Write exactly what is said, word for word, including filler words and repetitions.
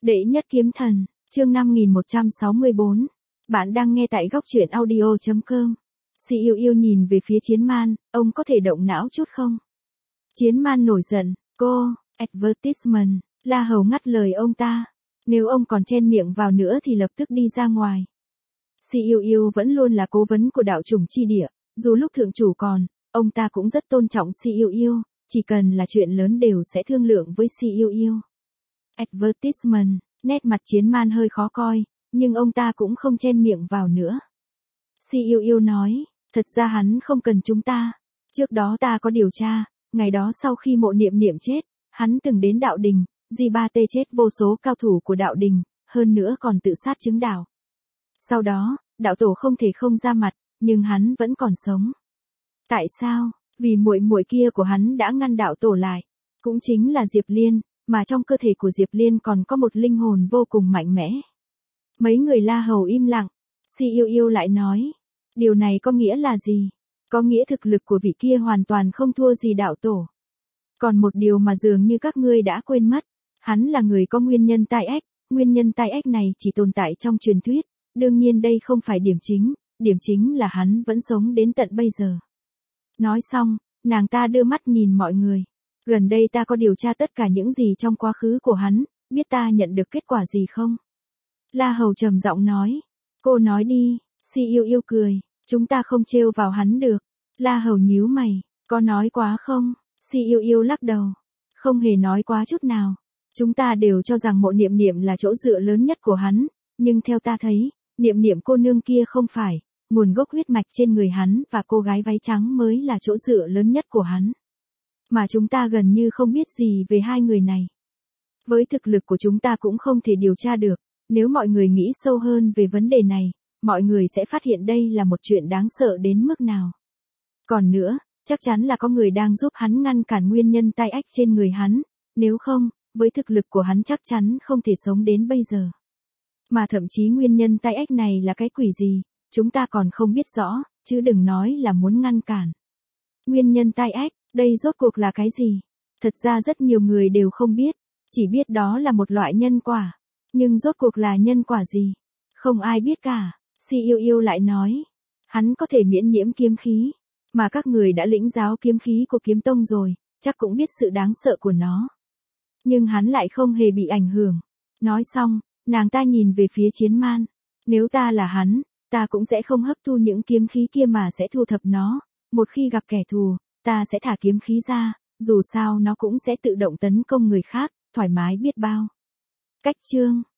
Đệ nhất kiếm thần, chương năm nghìn một trăm sáu mươi bốn. Bạn đang nghe tại góc truyện audio chấm com. Si yêu yêu nhìn về phía Chiến Man, ông có thể động não chút không? Chiến Man nổi giận, cô, advertisement, La Hầu ngắt lời ông ta. Nếu ông còn chen miệng vào nữa thì lập tức đi ra ngoài. Si yêu yêu vẫn luôn là cố vấn của đạo chủng chi địa, dù lúc thượng chủ còn, ông ta cũng rất tôn trọng Si yêu yêu, chỉ cần là chuyện lớn đều sẽ thương lượng với Si yêu yêu. Advertisement, nét mặt Chiến Man hơi khó coi, nhưng ông ta cũng không chen miệng vào nữa. Si yêu yêu nói, thật ra hắn không cần chúng ta. Trước đó ta có điều tra, ngày đó sau khi Mộ Niệm Niệm chết, hắn từng đến đạo đình, Di Ba Tê chết vô số cao thủ của đạo đình, hơn nữa còn tự sát chứng đạo. Sau đó, đạo tổ không thể không ra mặt, nhưng hắn vẫn còn sống. Tại sao? Vì muội muội kia của hắn đã ngăn đạo tổ lại, cũng chính là Diệp Liên, mà trong cơ thể của Diệp Liên còn có một linh hồn vô cùng mạnh mẽ. Mấy người La Hầu im lặng, Si yêu yêu lại nói, điều này có nghĩa là gì? Có nghĩa thực lực của vị kia hoàn toàn không thua gì đạo tổ. Còn một điều mà dường như các ngươi đã quên mất, hắn là người có nguyên nhân tai ách, nguyên nhân tai ách này chỉ tồn tại trong truyền thuyết, đương nhiên đây không phải điểm chính, điểm chính là hắn vẫn sống đến tận bây giờ. Nói xong, nàng ta đưa mắt nhìn mọi người. Gần đây ta có điều tra tất cả những gì trong quá khứ của hắn, biết ta nhận được kết quả gì không? La Hầu trầm giọng nói. Cô nói đi, Si yêu yêu cười, chúng ta không trêu vào hắn được. La Hầu nhíu mày, có nói quá không? Si yêu yêu lắc đầu. Không hề nói quá chút nào. Chúng ta đều cho rằng Mộ Niệm Niệm là chỗ dựa lớn nhất của hắn, nhưng theo ta thấy, Niệm Niệm cô nương kia không phải, nguồn gốc huyết mạch trên người hắn và cô gái váy trắng mới là chỗ dựa lớn nhất của hắn. Mà chúng ta gần như không biết gì về hai người này. Với thực lực của chúng ta cũng không thể điều tra được, nếu mọi người nghĩ sâu hơn về vấn đề này, mọi người sẽ phát hiện đây là một chuyện đáng sợ đến mức nào. Còn nữa, chắc chắn là có người đang giúp hắn ngăn cản nguyên nhân tai ách trên người hắn, nếu không, với thực lực của hắn chắc chắn không thể sống đến bây giờ. Mà thậm chí nguyên nhân tai ách này là cái quỷ gì, chúng ta còn không biết rõ, chứ đừng nói là muốn ngăn cản. Nguyên nhân tai ách, đây rốt cuộc là cái gì? Thật ra rất nhiều người đều không biết, chỉ biết đó là một loại nhân quả. Nhưng rốt cuộc là nhân quả gì? Không ai biết cả. Si yêu yêu lại nói, hắn có thể miễn nhiễm kiếm khí, mà các người đã lĩnh giáo kiếm khí của kiếm tông rồi, chắc cũng biết sự đáng sợ của nó. Nhưng hắn lại không hề bị ảnh hưởng. Nói xong, nàng ta nhìn về phía Chiến Man. Nếu ta là hắn, ta cũng sẽ không hấp thu những kiếm khí kia mà sẽ thu thập nó. Một khi gặp kẻ thù, ta sẽ thả kiếm khí ra, dù sao nó cũng sẽ tự động tấn công người khác, thoải mái biết bao. Cách chương